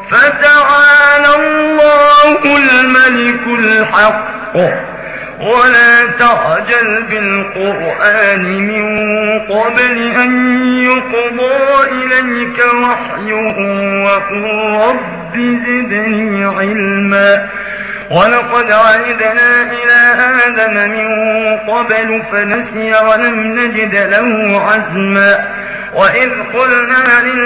فتعالى الله الملك الحق ولا تعجل بالقرآن من قبل أن يقضى إليك وحيه وقل رب زدني علما ولقد عهدنا إلى آدم من قبل فنسي ولم نجد له عزما وإذ قلنا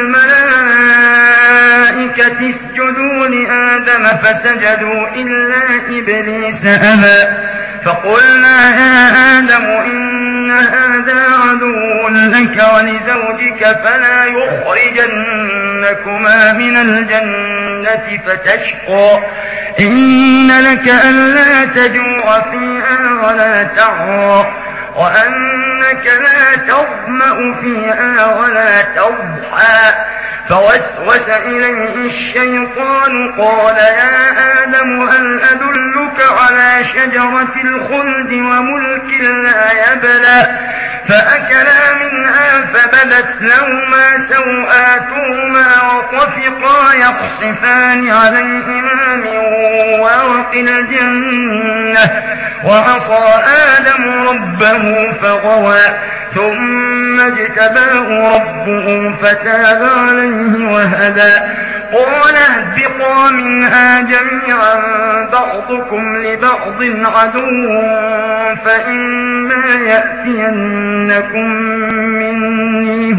للملائكة اسجدوا لآدم فسجدوا إلا إبليس أبى فقلنا يا آدم إن هذا عدو لك ولزوجك فلا يخرجنكما من الجنة فتشقى إن لك ألا تجوع فيها ولا تعرى وأنك لا تظمأ فيها ولا تضحى فوسوس إليه الشيطان قال يا آدم هل أدلك على شجرة الخلد وملك لا يبلى فأكلا منها فبدت لهما سوآتهما وطفقا يخصفان عليهما من ورق الجنة وعصى آدم ربه فغوى ثم اجتباه ربه فتاب عليه وهدى قال اهبطا منها جميعا بعضكم لبعض عدو فإما يأتينكم مني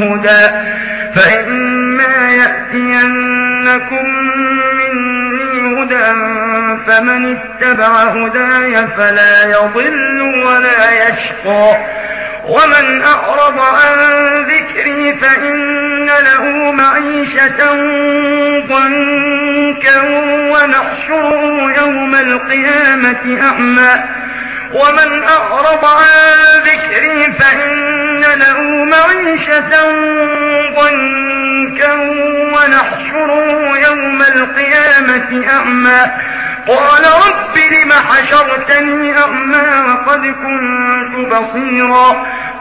هدى فمن اتبع هداي فلا يضل ولا يشقى ومن أعرض عن ذكري فإن له معيشة ضنكا ونحشره يوم القيامة أعمى ومن أعرض عن ذكري فإن له معيشة ضنكا ونحشره يوم القيامة أعمى قال رب لم حشرتني أعمى وقد كنت بصيرا